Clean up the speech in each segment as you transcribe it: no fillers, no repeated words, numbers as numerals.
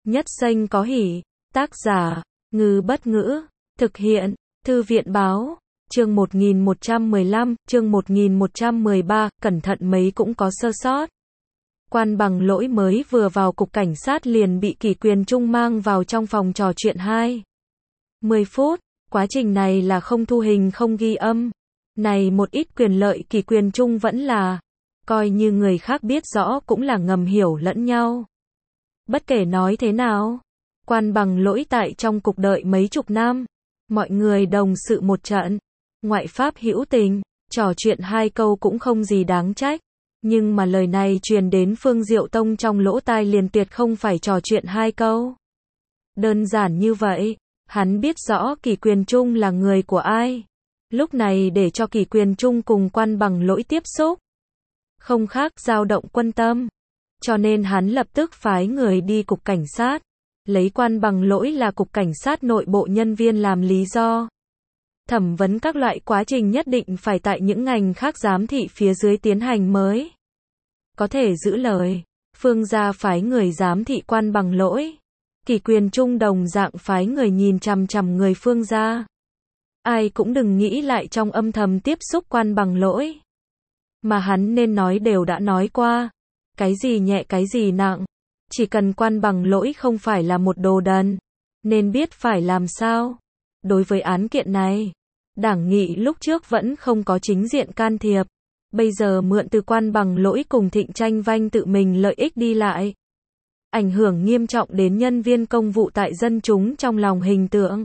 Nhất Xanh có hỉ. Tác giả, Ngư Bất Ngữ. Thực hiện, Thư viện Báo. Chương 1115, chương 1113, cẩn thận mấy cũng có sơ sót. Quan Bằng Lỗi mới vừa vào cục cảnh sát liền bị Kỷ Quyền Trung mang vào trong phòng trò chuyện 10 phút, quá trình này là không thu hình không ghi âm. Này một ít quyền lợi Kỷ Quyền Trung vẫn là, coi như người khác biết rõ cũng là ngầm hiểu lẫn nhau. Bất kể nói thế nào, Quan Bằng Lỗi tại trong cục đợi mấy chục năm, mọi người đồng sự một trận, ngoại pháp hữu tình, trò chuyện 2 câu cũng không gì đáng trách. Nhưng mà lời này truyền đến Phương Diệu Tông trong lỗ tai liền tuyệt không phải trò chuyện 2 câu. Đơn giản như vậy, hắn biết rõ Kỷ Quyền Trung là người của ai. Lúc này để cho Kỷ Quyền Trung cùng Quan Bằng Lỗi tiếp xúc, không khác dao động quân tâm. Cho nên hắn lập tức phái người đi cục cảnh sát, lấy Quan Bằng Lỗi là cục cảnh sát nội bộ nhân viên làm lý do. Thẩm vấn các loại quá trình nhất định phải tại những ngành khác giám thị phía dưới tiến hành mới có thể giữ lời. Phương gia phái người giám thị Quan Bằng Lỗi, Kỷ Quyền Trung đồng dạng phái người nhìn chằm chằm người Phương gia. Ai cũng đừng nghĩ lại trong âm thầm tiếp xúc Quan Bằng Lỗi. Mà hắn nên nói đều đã nói qua, cái gì nhẹ cái gì nặng, chỉ cần Quan Bằng Lỗi không phải là một đồ đần, nên biết phải làm sao. Đối với án kiện này, Đảng nghị lúc trước vẫn không có chính diện can thiệp, bây giờ mượn từ Quan Bằng Lỗi cùng Thịnh Tranh Vanh tự mình lợi ích đi lại, ảnh hưởng nghiêm trọng đến nhân viên công vụ tại dân chúng trong lòng hình tượng.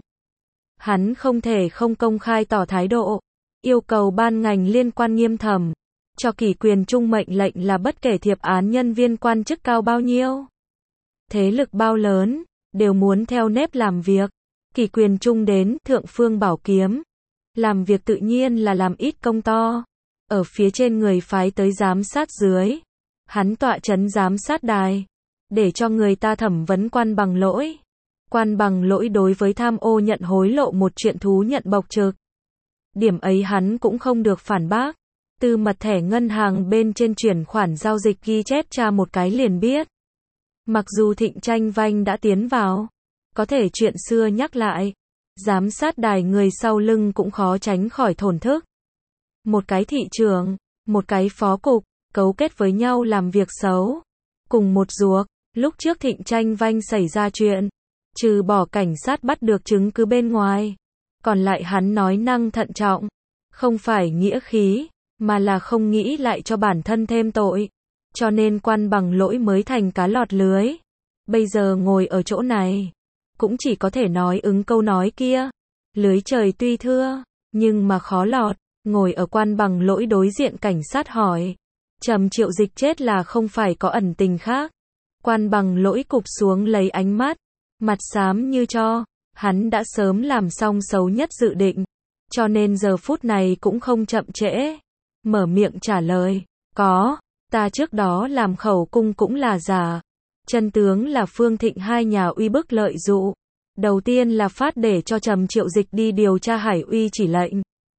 Hắn không thể không công khai tỏ thái độ, yêu cầu ban ngành liên quan nghiêm thẩm, cho Kỷ Quyền Trung mệnh lệnh là bất kể thiệp án nhân viên quan chức cao bao nhiêu, thế lực bao lớn, đều muốn theo nếp làm việc. Kỷ Quyền Trung đến Thượng Phương Bảo Kiếm, làm việc tự nhiên là làm ít công to, ở phía trên người phái tới giám sát dưới, hắn tọa trấn giám sát đài, để cho người ta thẩm vấn Quan Bằng Lỗi. Quan Bằng Lỗi đối với tham ô nhận hối lộ một chuyện thú nhận bộc trực. Điểm ấy hắn cũng không được phản bác. Từ mật thẻ ngân hàng bên trên chuyển khoản giao dịch ghi chép tra một cái liền biết. Mặc dù Thịnh Tranh Vanh đã tiến vào, có thể chuyện xưa nhắc lại, giám sát đài người sau lưng cũng khó tránh khỏi thổn thức. Một cái thị trưởng, một cái phó cục, cấu kết với nhau làm việc xấu. Cùng một ruột, lúc trước Thịnh Tranh Vanh xảy ra chuyện, trừ bỏ cảnh sát bắt được chứng cứ bên ngoài, còn lại hắn nói năng thận trọng, không phải nghĩa khí, mà là không nghĩ lại cho bản thân thêm tội. Cho nên Quan Bằng Lỗi mới thành cá lọt lưới. Bây giờ ngồi ở chỗ này, cũng chỉ có thể nói ứng câu nói kia. Lưới trời tuy thưa, nhưng mà khó lọt. Ngồi ở Quan Bằng Lỗi đối diện cảnh sát hỏi, Trầm Triệu Dịch chết là không phải có ẩn tình khác. Quan Bằng Lỗi cụp xuống lấy ánh mắt, mặt xám như tro. Hắn đã sớm làm xong xấu nhất dự định, cho nên giờ phút này cũng không chậm trễ, mở miệng trả lời, có, ta trước đó làm khẩu cung cũng là giả. Chân tướng là Phương Thịnh hai nhà uy bức lợi dụ. Đầu tiên là phát để cho Trầm Triệu Dịch đi điều tra Hải Uy chỉ lệnh,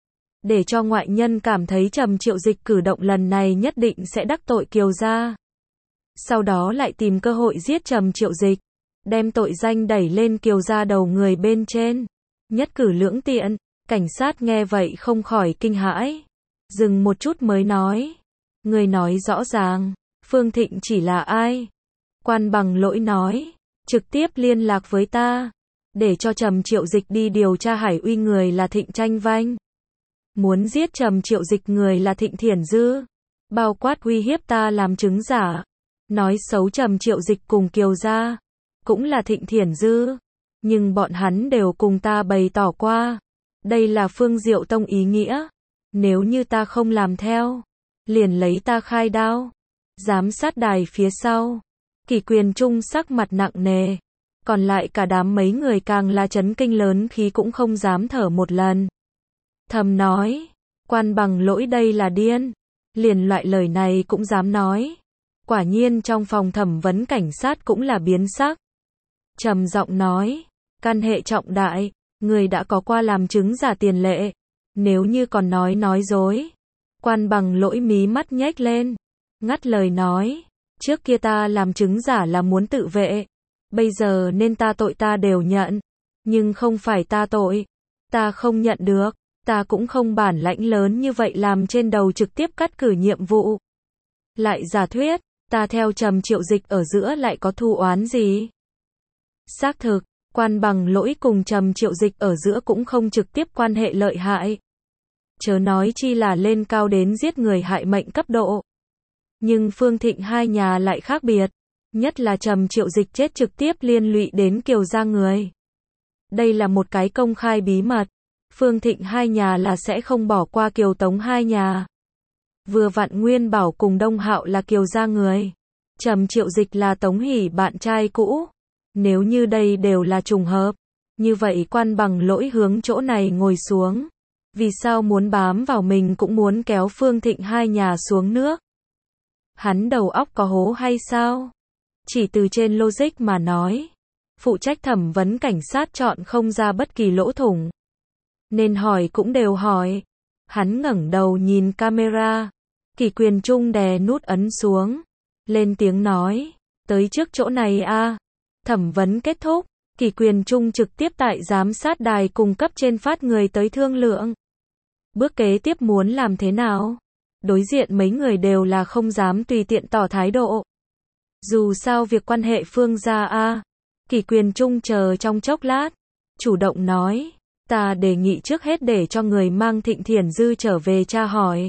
để cho ngoại nhân cảm thấy Trầm Triệu Dịch cử động lần này nhất định sẽ đắc tội Kiều gia. Sau đó lại tìm cơ hội giết Trầm Triệu Dịch, đem tội danh đẩy lên Kiều gia đầu người bên trên. Nhất cử lưỡng tiện. Cảnh sát nghe vậy không khỏi kinh hãi, dừng một chút mới nói, người nói rõ ràng, Phương Thịnh chỉ là ai? Quan Bằng Lỗi nói, trực tiếp liên lạc với ta, để cho Trầm Triệu Dịch đi điều tra Hải Uy người là Thịnh Tranh Vanh, muốn giết Trầm Triệu Dịch người là Thịnh Thiển Dư, bao quát uy hiếp ta làm chứng giả, nói xấu Trầm Triệu Dịch cùng Kiều gia, cũng là Thịnh Thiển Dư, nhưng bọn hắn đều cùng ta bày tỏ qua, đây là Phương Diệu Tông ý nghĩa, nếu như ta không làm theo, liền lấy ta khai đao. Giám sát đài phía sau, Kỷ Quyền Trung sắc mặt nặng nề, còn lại cả đám mấy người càng là chấn kinh lớn khí cũng không dám thở một lần. Thầm nói, Quan Bằng Lỗi đây là điên, liền loại lời này cũng dám nói. Quả nhiên trong phòng thẩm vấn cảnh sát cũng là biến sắc. Trầm giọng nói, căn hệ trọng đại, người đã có qua làm chứng giả tiền lệ, nếu như còn nói dối. Quan Bằng Lỗi mí mắt nhếch lên, ngắt lời nói, trước kia ta làm chứng giả là muốn tự vệ, Bây giờ nên ta tội ta đều nhận. Nhưng không phải ta tội. Ta không nhận được. Ta cũng không bản lãnh lớn như vậy làm trên đầu trực tiếp cắt cử nhiệm vụ. Lại giả thuyết, ta theo Trầm Triệu Dịch ở giữa lại có thù oán gì? Xác thực, Quan Bằng Lỗi cùng Trầm Triệu Dịch ở giữa cũng không trực tiếp quan hệ lợi hại. Chớ nói chi là lên cao đến giết người hại mệnh cấp độ. Nhưng Phương Thịnh hai nhà lại khác biệt. Nhất là Trầm Triệu Dịch chết trực tiếp liên lụy đến Kiều gia người. Đây là một cái công khai bí mật. Phương Thịnh hai nhà là sẽ không bỏ qua Kiều Tống hai nhà. Vừa vặn Nguyên Bảo cùng Đông Hạo là Kiều gia người. Trầm Triệu Dịch là Tống Hỷ bạn trai cũ. Nếu như đây đều là trùng hợp, như vậy Quan Bằng Lỗi hướng chỗ này ngồi xuống. Vì sao muốn bám vào mình cũng muốn kéo Phương Thịnh hai nhà xuống nước? Hắn đầu óc có hố hay sao? Chỉ từ trên logic mà nói, phụ trách thẩm vấn cảnh sát chọn không ra bất kỳ lỗ thủng. Nên hỏi cũng đều hỏi. Hắn ngẩng đầu nhìn camera. Kỷ Quyền Trung đè nút ấn xuống. Lên tiếng nói. Tới trước chỗ này a. Thẩm vấn kết thúc. Kỷ Quyền Trung trực tiếp tại giám sát đài cung cấp trên phát người tới thương lượng. Bước kế tiếp muốn làm thế nào? Đối diện mấy người đều là không dám tùy tiện tỏ thái độ. Dù sao việc quan hệ Phương gia a. Kỷ Quyền Trung chờ trong chốc lát. Chủ động nói. Ta đề nghị trước hết để cho người mang Thịnh Thiển Dư trở về tra hỏi.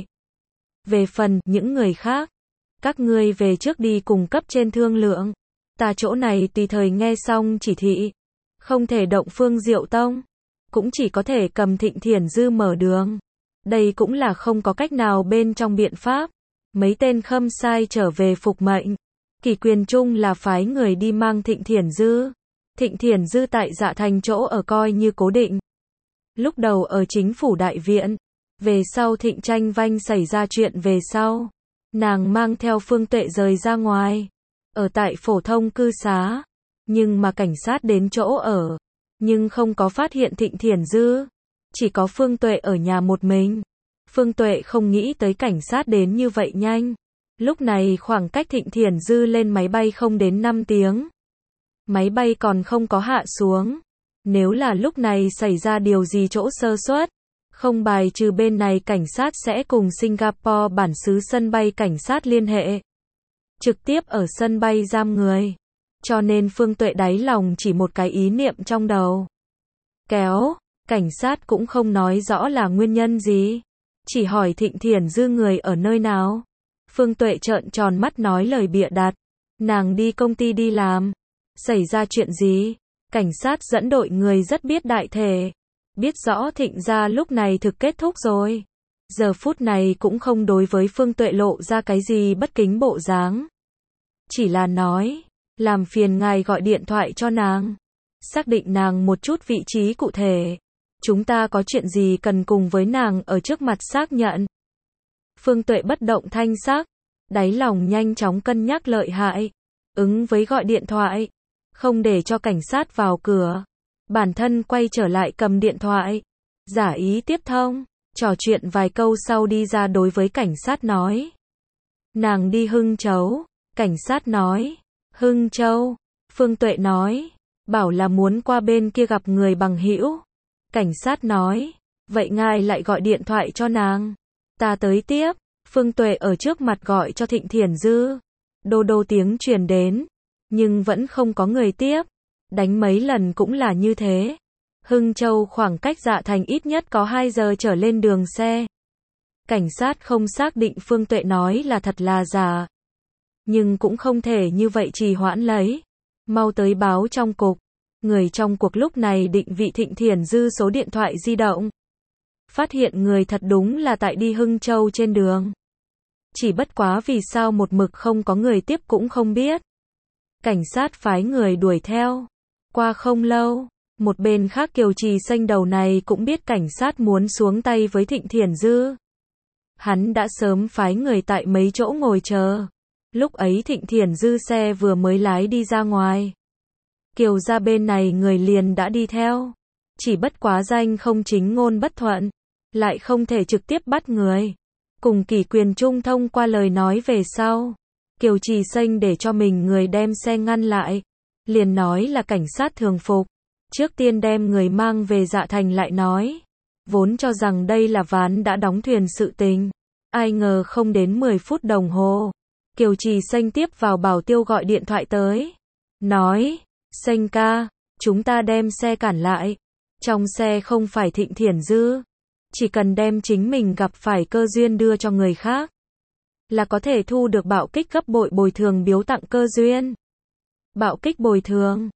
Về phần những người khác, các ngươi về trước đi cùng cấp trên thương lượng. Ta chỗ này tùy thời nghe xong chỉ thị. Không thể động Phương Diệu Tông. Cũng chỉ có thể cầm Thịnh Thiển Dư mở đường. Đây cũng là không có cách nào bên trong biện pháp. Mấy tên khâm sai trở về phục mệnh. Kỷ Quyền Trung là phái người đi mang Thịnh Thiển Dư. Thịnh Thiển Dư tại Dạ Thành chỗ ở coi như cố định. Lúc đầu ở chính phủ đại viện. Về sau Thịnh Tranh Vanh xảy ra chuyện về sau. Nàng mang theo Phương Tuệ rời ra ngoài. Ở tại phổ thông cư xá. Nhưng mà cảnh sát đến chỗ ở. Nhưng không có phát hiện Thịnh Thiển Dư. Chỉ có Phương Tuệ ở nhà một mình. Phương Tuệ không nghĩ tới cảnh sát đến như vậy nhanh. Lúc này khoảng cách Thịnh Thiển Dư lên máy bay không đến 5 tiếng. Máy bay còn không có hạ xuống. Nếu là lúc này xảy ra điều gì chỗ sơ suất, không bài trừ bên này cảnh sát sẽ cùng Singapore bản xứ sân bay cảnh sát liên hệ. Trực tiếp ở sân bay giam người. Cho nên Phương Tuệ đáy lòng chỉ một cái ý niệm trong đầu. Kéo, cảnh sát cũng không nói rõ là nguyên nhân gì. Chỉ hỏi Thịnh Thiển Dư người ở nơi nào. Phương Tuệ trợn tròn mắt nói lời bịa đặt. Nàng đi công ty đi làm. Xảy ra chuyện gì? Cảnh sát dẫn đội người rất biết đại thể. Biết rõ Thịnh gia lúc này thực kết thúc rồi. Giờ phút này cũng không đối với Phương Tuệ lộ ra cái gì bất kính bộ dáng. Chỉ là nói, làm phiền ngài gọi điện thoại cho nàng. Xác định nàng một chút vị trí cụ thể. Chúng ta có chuyện gì cần cùng với nàng ở trước mặt xác nhận. Phương Tuệ bất động thanh sắc. Đáy lòng nhanh chóng cân nhắc lợi hại. Ứng với gọi điện thoại. Không để cho cảnh sát vào cửa. Bản thân quay trở lại cầm điện thoại. Giả ý tiếp thông. Trò chuyện vài câu sau đi ra đối với cảnh sát nói. Nàng đi Hưng Châu. Cảnh sát nói. Hưng Châu. Phương Tuệ nói. Bảo là muốn qua bên kia gặp người bằng hữu. Cảnh sát nói. Vậy ngài lại gọi điện thoại cho nàng. Ta tới tiếp. Phương Tuệ ở trước mặt gọi cho Thịnh Thiển Dư. Đô đô tiếng truyền đến. Nhưng vẫn không có người tiếp. Đánh mấy lần cũng là như thế. Hưng Châu khoảng cách Dạ Thành ít nhất có 2 giờ trở lên đường xe. Cảnh sát không xác định Phương Tuệ nói là thật là giả. Nhưng cũng không thể như vậy trì hoãn lấy. Mau tới báo trong cục. Người trong cuộc lúc này định vị Thịnh Thiển Dư số điện thoại di động. Phát hiện người thật đúng là tại đi Hưng Châu trên đường. Chỉ bất quá vì sao một mực không có người tiếp cũng không biết. Cảnh sát phái người đuổi theo. Qua không lâu, một bên khác Kiều Trì Xanh đầu này cũng biết cảnh sát muốn xuống tay với Thịnh Thiển Dư. Hắn đã sớm phái người tại mấy chỗ ngồi chờ. Lúc ấy Thịnh Thiển Dư xe vừa mới lái đi ra ngoài. Kiều gia bên này người liền đã đi theo. Chỉ bất quá danh không chính ngôn bất thuận. Lại không thể trực tiếp bắt người. Cùng Kỷ Quyền Trung thông qua lời nói về sau. Kiều Trì Xanh để cho mình người đem xe ngăn lại. liền nói là cảnh sát thường phục. Trước tiên đem người mang về Dạ Thành lại nói. Vốn cho rằng đây là ván đã đóng thuyền sự tình. Ai ngờ không đến 10 phút đồng hồ. Kiều Trì Xanh tiếp vào bảo tiêu gọi điện thoại tới. Nói, Xanh ca, chúng ta đem xe cản lại. Trong xe không phải Thịnh Thiển Dư. Chỉ cần đem chính mình gặp phải cơ duyên đưa cho người khác. Là có thể thu được bạo kích gấp bội bồi thường biếu tặng cơ duyên. Bạo kích bồi thường.